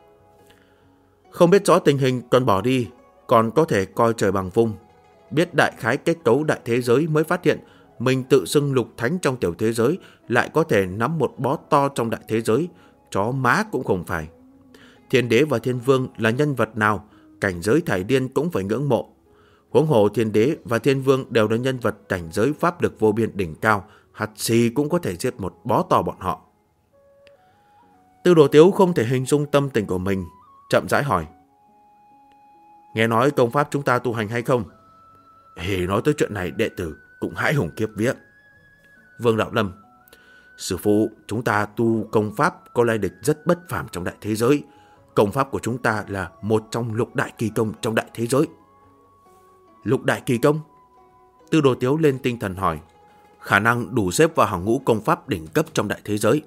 Không biết rõ tình hình còn bỏ đi, còn có thể coi trời bằng vung. Biết đại khái kết cấu đại thế giới mới phát hiện mình tự xưng lục thánh trong tiểu thế giới, lại có thể nắm một bó to trong đại thế giới. Chó má cũng không phải. Thiên đế và thiên vương là nhân vật nào, cảnh giới thải điên cũng phải ngưỡng mộ. Huống hồ thiên đế và thiên vương đều là nhân vật cảnh giới pháp lực vô biên đỉnh cao, hạt xì cũng có thể giết một bó to bọn họ. Tư Đồ Tiếu không thể hình dung tâm tình của mình, chậm rãi hỏi: Nghe nói công pháp chúng ta tu hành hay không? Nói tới chuyện này đệ tử cũng hãi hùng kiếp vía. Vương Đạo Lâm: Sư phụ, chúng ta tu công pháp có lai lịch rất bất phàm trong đại thế giới. Công pháp của chúng ta là một trong lục đại kỳ công trong đại thế giới. Lục đại kỳ công? Tư Đồ Tiếu lên tinh thần hỏi. Khả năng đủ xếp vào hàng ngũ công pháp đỉnh cấp trong đại thế giới.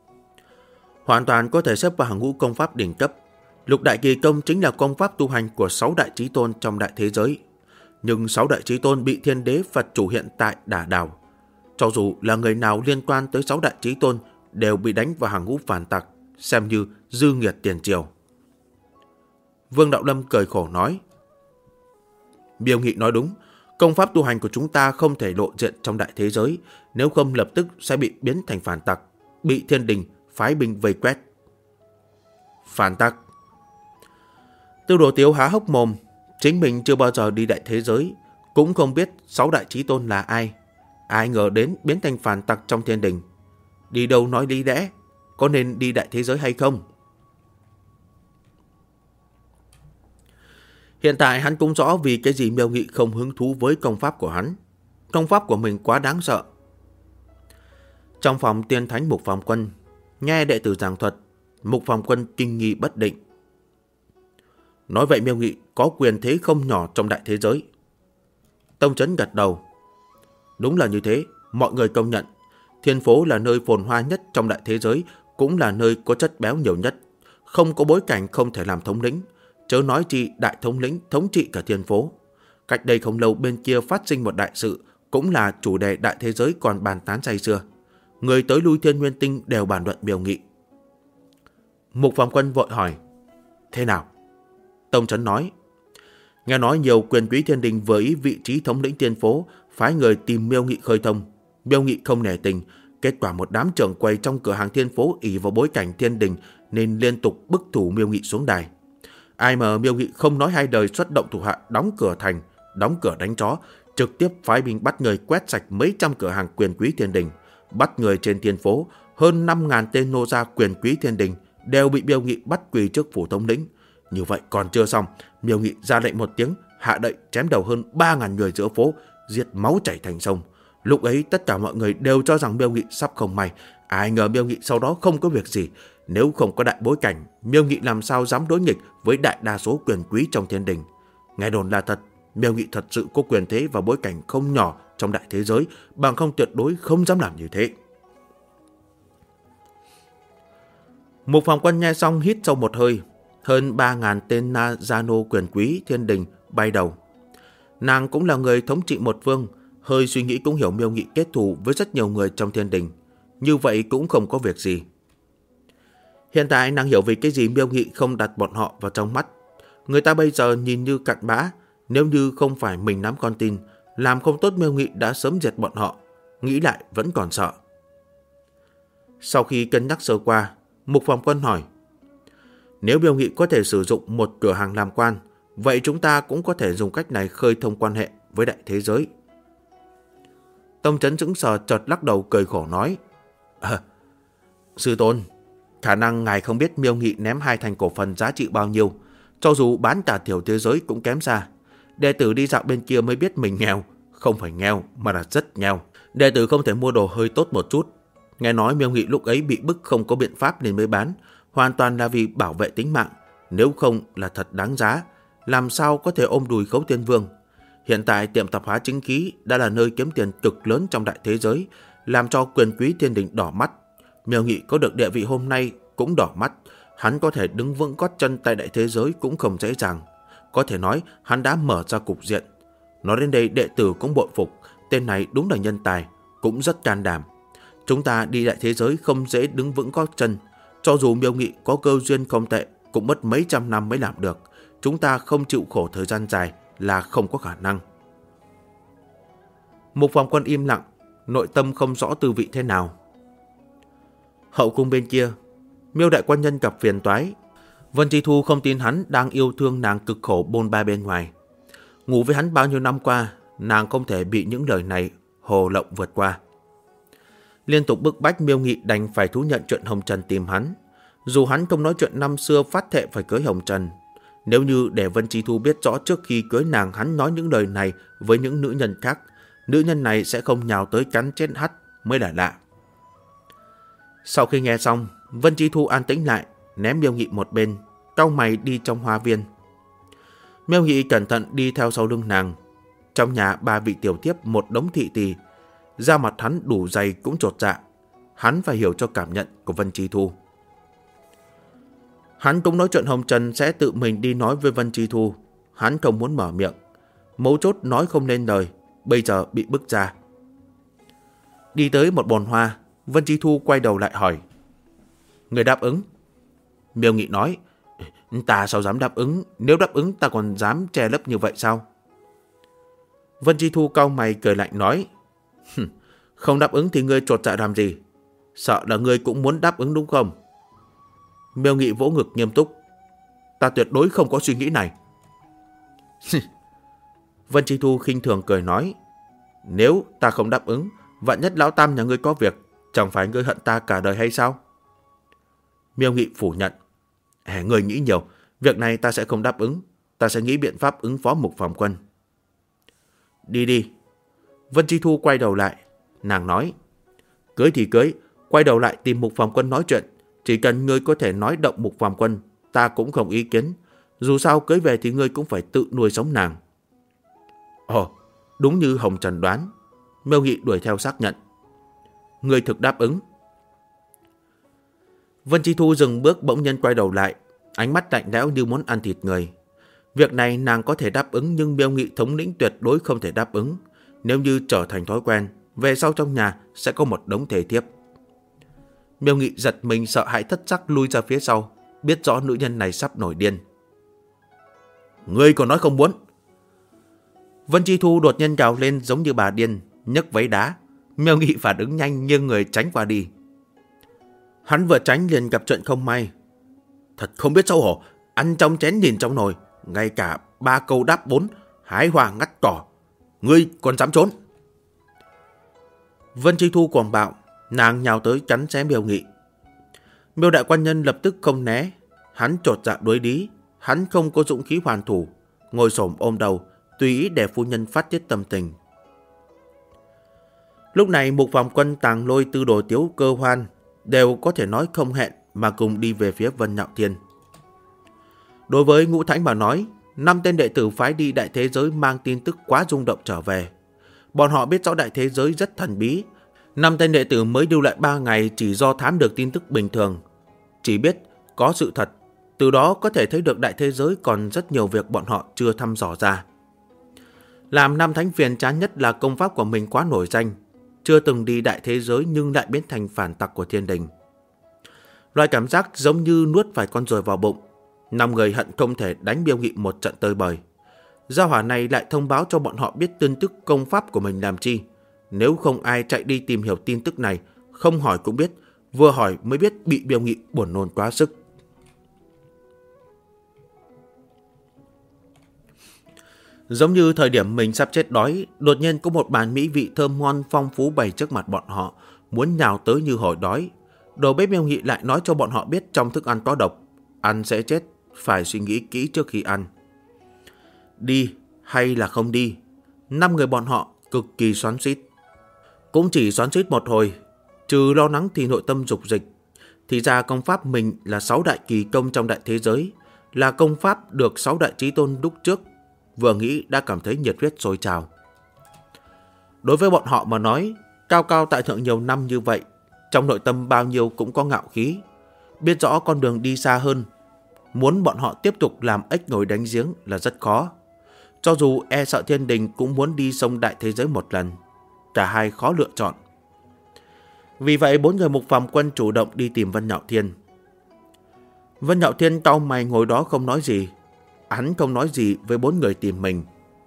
Hoàn toàn có thể xếp vào hàng ngũ công pháp đỉnh cấp. Lục đại kỳ công chính là công pháp tu hành của 6 đại chí tôn trong đại thế giới. Nhưng 6 đại chí tôn bị thiên đế Phật chủ hiện tại đả đảo. Cho dù là người nào liên quan tới 6 đại chí tôn đều bị đánh vào hàng ngũ phản tặc, xem như dư nghiệt tiền triều. Vương Đạo Lâm cười khổ nói: Miêu Nghị nói đúng, công pháp tu hành của chúng ta không thể lộ diện trong đại thế giới, nếu không lập tức sẽ bị biến thành phản tặc, bị thiên đình phái binh vây quét. Phản tặc? Tư Đồ Tiếu há hốc mồm, chính mình chưa bao giờ đi đại thế giới, cũng không biết 6 đại chí tôn là ai. Ai ngờ đến biến thành phản tặc trong thiên đình. Đi đâu nói lý lẽ, có nên đi đại thế giới hay không? Hiện tại hắn cũng rõ vì cái gì Miêu Nghị không hứng thú với công pháp của hắn. Công pháp của mình quá đáng sợ. Trong phòng Tiên Thánh Mục Phàm Quân, nghe đệ tử giảng thuật, Mục Phàm Quân kinh nghi bất định. Nói vậy Miêu Nghị có quyền thế không nhỏ trong đại thế giới. Tông Chấn gật đầu. Đúng là như thế, mọi người công nhận. Thiên phố là nơi phồn hoa nhất trong đại thế giới, cũng là nơi có chất béo nhiều nhất. Không có bối cảnh không thể làm thống lĩnh, chớ nói chi đại thống lĩnh thống trị cả thiên phố. Cách đây không lâu bên kia phát sinh một đại sự, cũng là chủ đề đại thế giới còn bàn tán say sưa. Người tới lui Thiên Nguyên Tinh đều bàn luận Miêu Nghị. Mục Phàm Quân vội hỏi, thế nào? Tông Chấn nói, nghe nói nhiều quyền quý thiên đình với ý vị trí thống lĩnh thiên phố phái người tìm Miêu Nghị khơi thông. Miêu Nghị không nể tình, kết quả một đám trưởng quầy trong cửa hàng thiên phố ỷ vào bối cảnh thiên đình nên liên tục bức thủ Miêu Nghị xuống đài. Ai mà Miêu Nghị không nói hai lời xuất động thủ hạ đóng cửa thành, đóng cửa đánh chó, trực tiếp phái binh bắt người quét sạch mấy trăm cửa hàng quyền quý thiên đình, bắt người trên thiên phố. Hơn 5.000 tên nô gia quyền quý thiên đình đều bị Miêu Nghị bắt quỳ trước phủ thống lĩnh. Như vậy còn chưa xong, Miêu Nghị ra lệnh một tiếng, hạ đậy chém đầu hơn 3.000 người giữa phố, giết máu chảy thành sông. Lúc ấy tất cả mọi người đều cho rằng Miêu Nghị sắp không may, ai ngờ Miêu Nghị sau đó không có việc gì. Nếu không có đại bối cảnh, Miêu Nghị làm sao dám đối nghịch với đại đa số quyền quý trong thiên đình. Nghe đồn là thật, Miêu Nghị thật sự có quyền thế và bối cảnh không nhỏ trong đại thế giới, bằng không tuyệt đối không dám làm như thế. Mục Phàm Quân nghe xong hít sâu một hơi. Hơn 3.000 tên gia nô quyền quý thiên đình bay đầu. Nàng cũng là người thống trị một vương, hơi suy nghĩ cũng hiểu Miêu Nghị kết thù với rất nhiều người trong thiên đình. Như vậy cũng không có việc gì. Hiện tại nàng hiểu vì cái gì Miêu Nghị không đặt bọn họ vào trong mắt. Người ta bây giờ nhìn như cặn bã, nếu như không phải mình nắm con tin, làm không tốt Miêu Nghị đã sớm diệt bọn họ. Nghĩ lại vẫn còn sợ. Sau khi cân nhắc sơ qua, Mục Phàm Quân hỏi, nếu Miêu Nghị có thể sử dụng một cửa hàng làm quan, vậy chúng ta cũng có thể dùng cách này khơi thông quan hệ với đại thế giới. Tông Chấn sững sờ chợt lắc đầu cười khổ nói, sư tôn, khả năng ngài không biết Miêu Nghị ném 2 thành cổ phần giá trị bao nhiêu, cho dù bán cả tiểu thế giới cũng kém xa. Đệ tử đi dạo bên kia mới biết mình nghèo, không phải nghèo mà là rất nghèo. Đệ tử không thể mua đồ hơi tốt một chút. Nghe nói Miêu Nghị lúc ấy bị bức không có biện pháp nên mới bán, hoàn toàn là vì bảo vệ tính mạng, nếu không là thật đáng giá, làm sao có thể ôm đùi Khấu Thiên Vương. Hiện tại tiệm tạp hóa chính khí đã là nơi kiếm tiền cực lớn trong đại thế giới, làm cho quyền quý thiên đình đỏ mắt. Miêu Nghị có được địa vị hôm nay cũng đỏ mắt, hắn có thể đứng vững gót chân tại đại thế giới cũng không dễ dàng. Có thể nói hắn đã mở ra cục diện. Nói đến đây đệ tử cũng bội phục, tên này đúng là nhân tài, cũng rất can đảm. Chúng ta đi đại thế giới không dễ đứng vững gót chân. Cho dù Miêu Nghị có cơ duyên không tệ, cũng mất mấy trăm năm mới làm được. Chúng ta không chịu khổ thời gian dài là không có khả năng. Mục Phàm Quân im lặng, nội tâm không rõ tư vị thế nào. Hậu cung bên kia, Miêu đại quan nhân gặp phiền toái. Vân Chi Thu không tin hắn đang yêu thương nàng cực khổ bôn ba bên ngoài. Ngủ với hắn bao nhiêu năm qua, nàng không thể bị những lời này hồ lộng vượt qua. Liên tục bức bách Miêu Nghị đành phải thú nhận chuyện Hồng Trần tìm hắn. Dù hắn không nói chuyện năm xưa phát thệ phải cưới Hồng Trần, nếu như để Vân Chi Thu biết rõ trước khi cưới nàng hắn nói những lời này với những nữ nhân khác, nữ nhân này sẽ không nhào tới cắn chết hắn mới là lạ. Sau khi nghe xong, Vân Chi Thu an tĩnh lại, ném Miêu Nghị một bên, cau mày đi trong hoa viên. Miêu Nghị cẩn thận đi theo sau lưng nàng. Trong nhà 3 vị tiểu thiếp một đống thị tỳ, da mặt hắn đủ dày cũng chột dạ. Hắn phải hiểu cho cảm nhận của Vân Chi Thu. Hắn cũng nói chuyện Hồng Trần sẽ tự mình đi nói với Vân Chi Thu. Hắn không muốn mở miệng, mấu chốt nói không nên lời, bây giờ bị bức ra. Đi tới một bồn hoa, Vân Chi Thu quay đầu lại hỏi, người đáp ứng? Miêu Nghị nói, ta sao dám đáp ứng, nếu đáp ứng ta còn dám che lấp như vậy sao? Vân Chi Thu cau mày cười lạnh nói, không đáp ứng thì ngươi chột dạ làm gì? Sợ là ngươi cũng muốn đáp ứng đúng không? Miêu Nghị vỗ ngực nghiêm túc, ta tuyệt đối không có suy nghĩ này. Vân Chi Thu khinh thường cười nói, nếu ta không đáp ứng, vạn nhất lão tam nhà ngươi có việc, chẳng phải ngươi hận ta cả đời hay sao? Miêu Nghị phủ nhận, ngươi nghĩ nhiều, việc này ta sẽ không đáp ứng, ta sẽ nghĩ biện pháp ứng phó Mục Phàm Quân. Đi đi. Vân Chi Thu quay đầu lại, nàng nói, cưới thì cưới, quay đầu lại tìm Mục Phàm Quân nói chuyện, chỉ cần ngươi có thể nói động Mục Phàm Quân, ta cũng không ý kiến, dù sao cưới về thì ngươi cũng phải tự nuôi sống nàng. Ồ, đúng như Hồng Trần đoán. Miêu Nghị đuổi theo xác nhận. Ngươi thực đáp ứng. Vân Chi Thu dừng bước bỗng nhiên quay đầu lại, ánh mắt lạnh lẽo như muốn ăn thịt người. Việc này nàng có thể đáp ứng nhưng Miêu Nghị thống lĩnh tuyệt đối không thể đáp ứng. Nếu như trở thành thói quen, về sau trong nhà sẽ có một đống thể thiếp. Miêu Nghị giật mình sợ hãi thất sắc lui ra phía sau, biết rõ nữ nhân này sắp nổi điên. Ngươi còn nói không muốn. Vân Chi Thu đột nhiên gào lên giống như bà điên, nhấc váy đá. Miêu Nghị phản ứng nhanh nhưng người tránh qua đi. Hắn vừa tránh liền gặp chuyện không may. Thật không biết xấu hổ, ăn trong chén nhìn trong nồi, ngay cả 3 câu đáp 4, hái hoa ngắt cỏ. Ngươi còn dám trốn. Vân Chi Thu cuồng bạo, nàng nhào tới chắn xé Miêu Nghị. Miêu đại quan nhân lập tức không né, hắn chột dạ đối lý, hắn không có dũng khí hoàn thủ, ngồi xổm ôm đầu, tùy ý để phu nhân phát tiết tâm tình. Lúc này Mục Phạm Quân, Tàng Lôi, Tư Đồ Tiếu, Cơ Hoan đều có thể nói không hẹn mà cùng đi về phía Vân Nhạo Thiên. Đối với Ngũ Thánh mà nói, 5 tên đệ tử phái đi đại thế giới mang tin tức quá rung động trở về. Bọn họ biết rõ đại thế giới rất thần bí. 5 tên đệ tử mới lưu lại 3 ngày chỉ do thám được tin tức bình thường. Chỉ biết có sự thật, từ đó có thể thấy được đại thế giới còn rất nhiều việc bọn họ chưa thăm dò ra. Làm Nam Thánh phiền chán nhất là công pháp của mình quá nổi danh, chưa từng đi đại thế giới nhưng lại biến thành phản tặc của thiên đình. Loại cảm giác giống như nuốt phải con ruồi vào bụng. 5 người hận không thể đánh Miêu Nghị một trận tơi bời. Gia hỏa này lại thông báo cho bọn họ biết tin tức công pháp của mình làm chi. Nếu không ai chạy đi tìm hiểu tin tức này, không hỏi cũng biết, vừa hỏi mới biết bị Miêu Nghị buồn nôn quá sức. Giống như thời điểm mình sắp chết đói, đột nhiên có một bàn mỹ vị thơm ngon phong phú bày trước mặt bọn họ, muốn nhào tới như hồi đói. Đầu bếp Miêu Nghị lại nói cho bọn họ biết trong thức ăn có độc, ăn sẽ chết, phải suy nghĩ kỹ trước khi ăn. Đi hay là không đi? 5 người bọn họ cực kỳ xoắn xuýt. Cũng chỉ xoắn xuýt một hồi, trừ lo lắng thì nội tâm dục dịch. Thì ra công pháp mình là 6 đại kỳ công trong đại thế giới, là công pháp được 6 đại chí tôn đúc trước. Vừa nghĩ đã cảm thấy nhiệt huyết sôi trào. Đối với bọn họ mà nói, cao cao tại thượng nhiều năm như vậy, trong nội tâm bao nhiêu cũng có ngạo khí, biết rõ con đường đi xa hơn. Muốn bọn họ tiếp tục làm ếch ngồi đánh giếng là rất khó. Cho dù e sợ thiên đình cũng muốn đi sông đại thế giới một lần. Cả hai khó lựa chọn. Vì vậy 4 người Mục Phạm Quân chủ động đi tìm Vân Nhạo Thiên. Vân Nhạo Thiên cau mày ngồi đó không nói gì. Hắn không nói gì với 4 người tìm mình.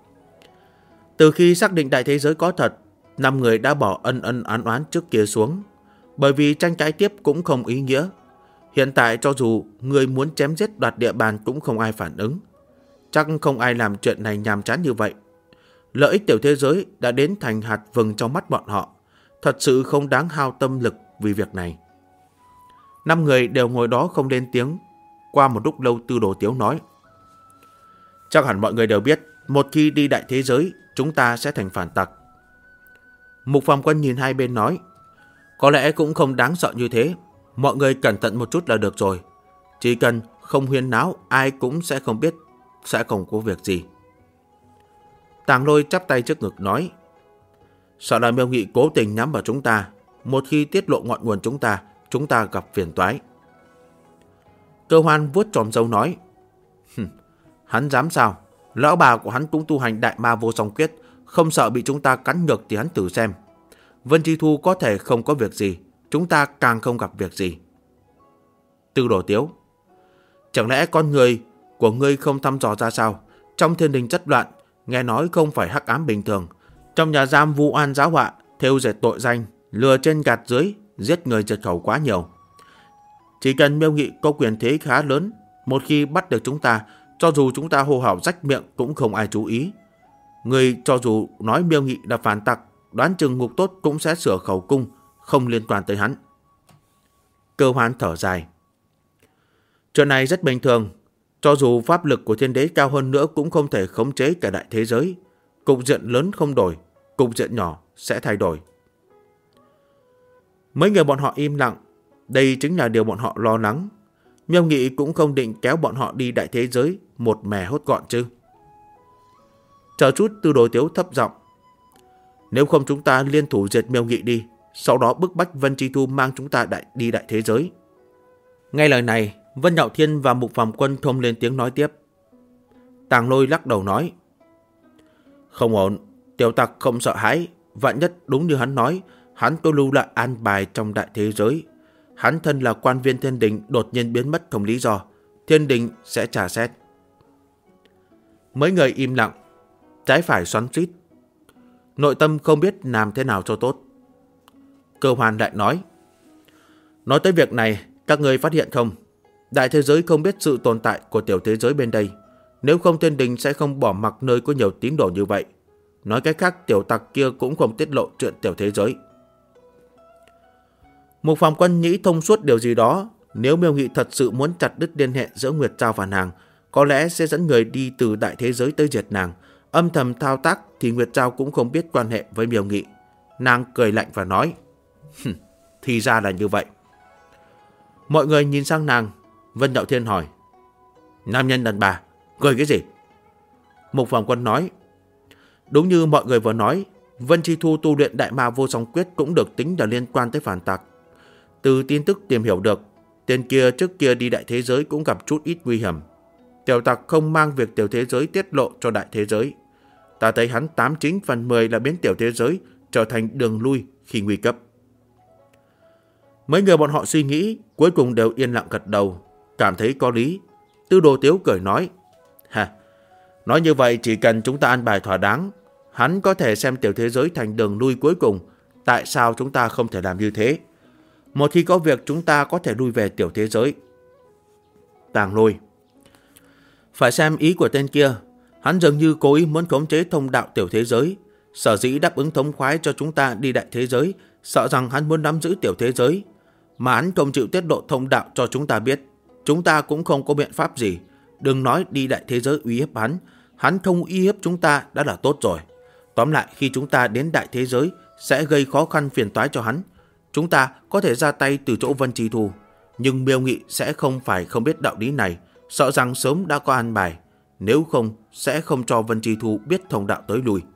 Từ khi xác định đại thế giới có thật, 5 người đã bỏ ân ân oán oán trước kia xuống. Bởi vì tranh cãi tiếp cũng không ý nghĩa. Hiện tại cho dù người muốn chém giết đoạt địa bàn cũng không ai phản ứng. Chắc không ai làm chuyện này nhàm chán như vậy. Lợi ích tiểu thế giới đã đến thành hạt vừng trong mắt bọn họ. Thật sự không đáng hao tâm lực vì việc này. 5 người đều ngồi đó không lên tiếng. Qua một lúc lâu Tư Đồ Tiếu nói: chắc hẳn mọi người đều biết, một khi đi đại thế giới, chúng ta sẽ thành phản tặc. Mục Phạm Quân nhìn hai bên nói: có lẽ cũng không đáng sợ như thế. Mọi người cẩn thận một chút là được rồi. Chỉ cần không huyên náo, ai cũng sẽ không biết, sẽ không có việc gì. Tàng Lôi chắp tay trước ngực nói: sợ là Miêu Nghị cố tình nhắm vào chúng ta. Một khi tiết lộ ngọn nguồn chúng ta gặp phiền toái. Cơ Hoan vuốt chòm râu nói: hắn dám sao? Lão bà của hắn cũng tu hành đại ma vô song quyết, không sợ bị chúng ta cắn ngược thì hắn thử xem. Vân Chi Thu có thể không có việc gì, chúng ta càng không gặp việc gì. Tư Đồ Tiếu: chẳng lẽ con người của ngươi không thăm dò ra sao? Trong thiên đình chất loạn, nghe nói không phải hắc ám bình thường. Trong nhà giam vu oan giáo họa, thêu dệt tội danh, lừa trên gạt dưới, giết người diệt khẩu quá nhiều. Chỉ cần Miêu Nghị có quyền thế khá lớn, một khi bắt được chúng ta, cho dù chúng ta hô hào rách miệng cũng không ai chú ý. Người cho dù nói Miêu Nghị là phản tặc, đoán chừng Ngục Tốt cũng sẽ sửa khẩu cung, không liên quan tới hắn. Cơ Hoan thở dài: chuyện này rất bình thường. Cho dù pháp lực của thiên đế cao hơn nữa cũng không thể khống chế cả đại thế giới. Cục diện lớn không đổi, cục diện nhỏ sẽ thay đổi. Mấy người bọn họ im lặng. Đây chính là điều bọn họ lo lắng. Miêu Nghị cũng không định kéo bọn họ đi đại thế giới một mẻ hốt gọn chứ. Chờ chút Tư Đồ Tiếu thấp giọng: nếu không chúng ta liên thủ diệt Miêu Nghị đi. sau đó bức bách Vân Chi Thu mang chúng ta đi đại thế giới. Nghe lời này, Vân Nhạo Thiên và Mục Phàm Quân thôm lên tiếng nói tiếp. Tàng Lôi lắc đầu nói, không ổn, tiểu tặc không sợ hãi, vạn nhất đúng như hắn nói, hắn có lưu lại an bài trong đại thế giới. Hắn thân là quan viên thiên đình đột nhiên biến mất không lý do, thiên đình sẽ trả xét. Mấy người im lặng, trái phải xoắn xuýt, nội tâm không biết làm thế nào cho tốt. Cơ Hoan lại nói tới việc này, các người phát hiện không? Đại thế giới không biết sự tồn tại của tiểu thế giới bên đây. Nếu không thiên đình sẽ không bỏ mặc nơi có nhiều tín đồ như vậy. Nói cách khác, tiểu tặc kia cũng không tiết lộ chuyện tiểu thế giới. Mục Phàm Quân nghĩ thông suốt điều gì đó. Nếu Miêu Nghị thật sự muốn chặt đứt liên hệ giữa Nguyệt Giao và nàng, có lẽ sẽ dẫn người đi từ đại thế giới tới diệt nàng. Âm thầm thao tác thì Nguyệt Giao cũng không biết quan hệ với Miêu Nghị. Nàng cười lạnh và nói, thì ra là như vậy. Mọi người nhìn sang nàng. Vân Nhạo Thiên hỏi, nam nhân đàn bà, cười cái gì? Mục Phàm Quân nói, đúng như mọi người vừa nói, Vân Chi Thu tu luyện Đại Ma Vô Song Quyết cũng được tính là liên quan tới phản tặc. Từ tin tức tìm hiểu được, tên kia trước kia đi đại thế giới cũng gặp chút ít nguy hiểm. Tiểu tặc không mang việc tiểu thế giới tiết lộ cho đại thế giới. Ta thấy hắn 89 phần 10 là biến tiểu thế giới trở thành đường lui khi nguy cấp. Mấy người bọn họ suy nghĩ, cuối cùng đều yên lặng gật đầu, cảm thấy có lý. Tư Đồ Tiếu cười nói, nói như vậy chỉ cần chúng ta an bài thỏa đáng, hắn có thể xem tiểu thế giới thành đường lui cuối cùng. Tại sao chúng ta không thể làm như thế? Một khi có việc chúng ta có thể lui về tiểu thế giới. Tàng Lôi, phải xem ý của tên kia. Hắn dường như cố ý muốn khống chế thông đạo tiểu thế giới. Sở dĩ đáp ứng thống khoái cho chúng ta đi đại thế giới, sợ rằng hắn muốn nắm giữ tiểu thế giới. Mà hắn không chịu tiết lộ thông đạo cho chúng ta biết, chúng ta cũng không có biện pháp gì. Đừng nói đi đại thế giới uy hiếp hắn, hắn không uy hiếp chúng ta đã là tốt rồi. Tóm lại, khi chúng ta đến đại thế giới sẽ gây khó khăn phiền toái cho hắn. Chúng ta có thể ra tay từ chỗ Vân Chi Thu, nhưng Miêu Nghị sẽ không phải không biết đạo lý này, sợ rằng sớm đã có an bài. Nếu không, sẽ không cho Vân Chi Thu biết thông đạo tới lui.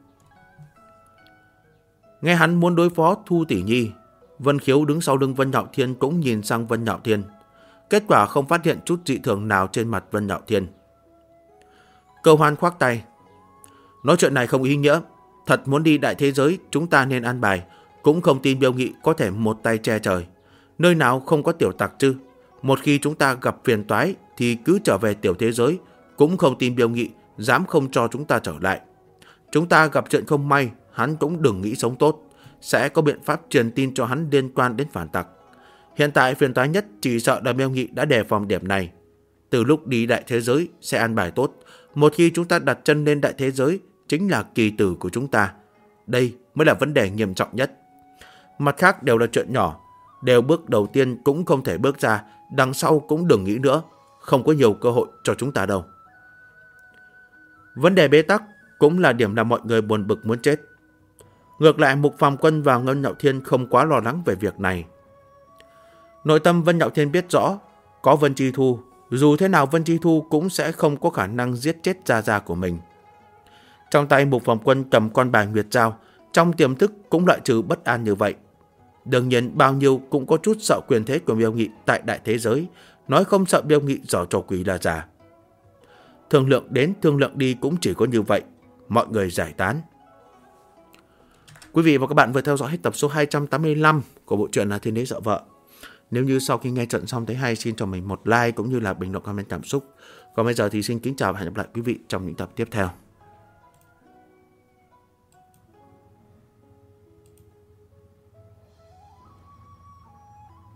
Nghe hắn muốn đối phó Thu Tỷ Nhi, Vân Khiếu đứng sau lưng Vân Nhạo Thiên cũng nhìn sang Vân Nhạo Thiên. Kết quả không phát hiện chút dị thường nào trên mặt Vân Nhạo Thiên. Cơ Hoan khoác tay, nói chuyện này không ý nghĩa. Thật muốn đi đại thế giới chúng ta nên an bài. Cũng không tin Miêu Nghị có thể một tay che trời. Nơi nào không có tiểu tặc chứ? Một khi chúng ta gặp phiền toái thì cứ trở về tiểu thế giới. Cũng không tin Miêu Nghị dám không cho chúng ta trở lại. Chúng ta gặp chuyện không may, hắn cũng đừng nghĩ sống tốt. Sẽ có biện pháp truyền tin cho hắn liên quan đến phản tặc. Hiện tại phiền toái nhất chỉ sợ là Miêu Nghị đã đề phòng điểm này. Từ lúc đi đại thế giới sẽ an bài tốt. Một khi chúng ta đặt chân lên đại thế giới, chính là kỳ tử của chúng ta. Đây mới là vấn đề nghiêm trọng nhất. Mặt khác đều là chuyện nhỏ. Đều bước đầu tiên cũng không thể bước ra, đằng sau cũng đừng nghĩ nữa. Không có nhiều cơ hội cho chúng ta đâu. Vấn đề bế tắc cũng là điểm làm mọi người buồn bực muốn chết. Ngược lại, Mục Phàm Quân và Vân Nhạo Thiên không quá lo lắng về việc này. Nội tâm Vân Nhạo Thiên biết rõ, có Vân Chi Thu, dù thế nào Vân Chi Thu cũng sẽ không có khả năng giết chết gia của mình. Trong tay Mục Phàm Quân cầm con bài Nguyệt Giao, trong tiềm thức cũng loại trừ bất an như vậy. Đương nhiên bao nhiêu cũng có chút sợ quyền thế của Miêu Nghị tại đại thế giới, nói không sợ Miêu Nghị giỏ trò quỷ là giả. Thương lượng đến thương lượng đi cũng chỉ có như vậy, mọi người giải tán. Quý vị và các bạn vừa theo dõi hết tập số 285 của bộ truyện là Thiên Đế Sợ Vợ. Nếu như sau khi nghe trận xong thấy hay, xin cho mình một like cũng như là bình luận comment cảm xúc. Còn bây giờ thì xin kính chào và hẹn gặp lại quý vị trong những tập tiếp theo.